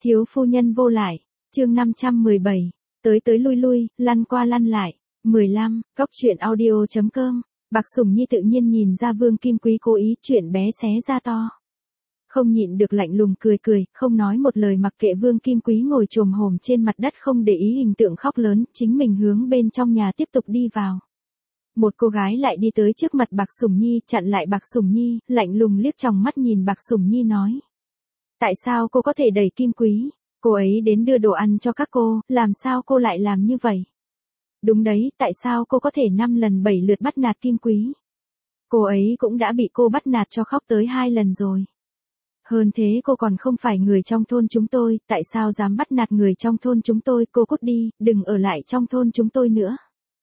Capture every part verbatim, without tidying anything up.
Thiếu phu nhân vô lại, chương năm trăm mười bảy, tới tới lui lui, lăn qua lăn lại. mười lăm, cốc truyện audio.com, Bạc Sủng Nhi tự nhiên nhìn ra Vương Kim Quý cố ý chuyện bé xé ra to. Không nhịn được lạnh lùng cười cười, không nói một lời mặc kệ Vương Kim Quý ngồi chồm hổm trên mặt đất không để ý hình tượng khóc lớn, chính mình hướng bên trong nhà tiếp tục đi vào. Một cô gái lại đi tới trước mặt Bạc Sủng Nhi, chặn lại Bạc Sủng Nhi, lạnh lùng liếc tròng mắt nhìn Bạc Sủng Nhi nói. Tại sao cô có thể đẩy Kim Quý? Cô ấy đến đưa đồ ăn cho các cô, làm sao cô lại làm như vậy? Đúng đấy, tại sao cô có thể năm lần bảy lượt bắt nạt Kim Quý? Cô ấy cũng đã bị cô bắt nạt cho khóc tới hai lần rồi. Hơn thế cô còn không phải người trong thôn chúng tôi, tại sao dám bắt nạt người trong thôn chúng tôi? Cô cút đi, đừng ở lại trong thôn chúng tôi nữa.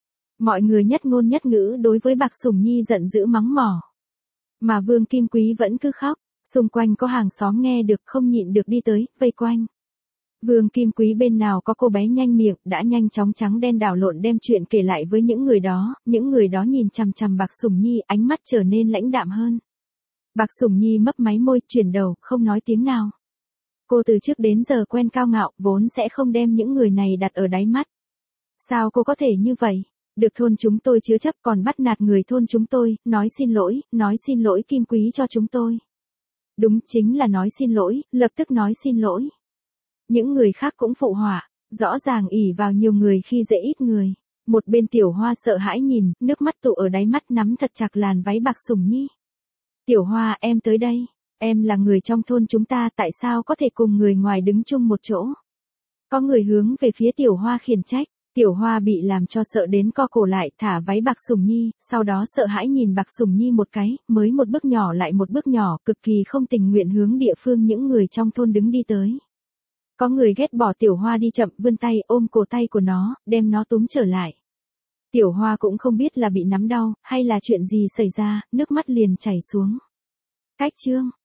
Mọi người nhất ngôn nhất ngữ đối với Bạc Sủng Nhi giận dữ mắng mỏ. Mà Vương Kim Quý vẫn cứ khóc, xung quanh có hàng xóm nghe được không nhịn được đi tới, vây quanh. Vương Kim Quý bên nào có cô bé nhanh miệng, đã nhanh chóng trắng đen đảo lộn đem chuyện kể lại với những người đó, những người đó nhìn chằm chằm Bạc Sủng Nhi, ánh mắt trở nên lãnh đạm hơn. Bạc Sủng Nhi mấp máy môi, chuyển đầu, không nói tiếng nào. Cô từ trước đến giờ quen cao ngạo, vốn sẽ không đem những người này đặt ở đáy mắt. Sao cô có thể như vậy? Được thôn chúng tôi chứa chấp còn bắt nạt người thôn chúng tôi, nói xin lỗi, nói xin lỗi Kim Quý cho chúng tôi. Đúng, chính là nói xin lỗi, lập tức nói xin lỗi. Những người khác cũng phụ họa, rõ ràng ỷ vào nhiều người khi dễ ít người. Một bên Tiểu Hoa sợ hãi nhìn, nước mắt tụ ở đáy mắt nắm thật chặt làn váy Bạc Sủng Nhi. Tiểu Hoa, em tới đây, em là người trong thôn chúng ta, tại sao có thể cùng người ngoài đứng chung một chỗ? Có người hướng về phía Tiểu Hoa khiển trách. Tiểu Hoa bị làm cho sợ đến co cổ lại, thả váy Bạc Sủng Nhi, sau đó sợ hãi nhìn Bạc Sủng Nhi một cái, mới một bước nhỏ lại một bước nhỏ, cực kỳ không tình nguyện hướng địa phương những người trong thôn đứng đi tới. Có người ghét bỏ Tiểu Hoa đi chậm, vươn tay ôm cổ tay của nó, đem nó túm trở lại. Tiểu Hoa cũng không biết là bị nắm đau, hay là chuyện gì xảy ra, nước mắt liền chảy xuống. Cách chương,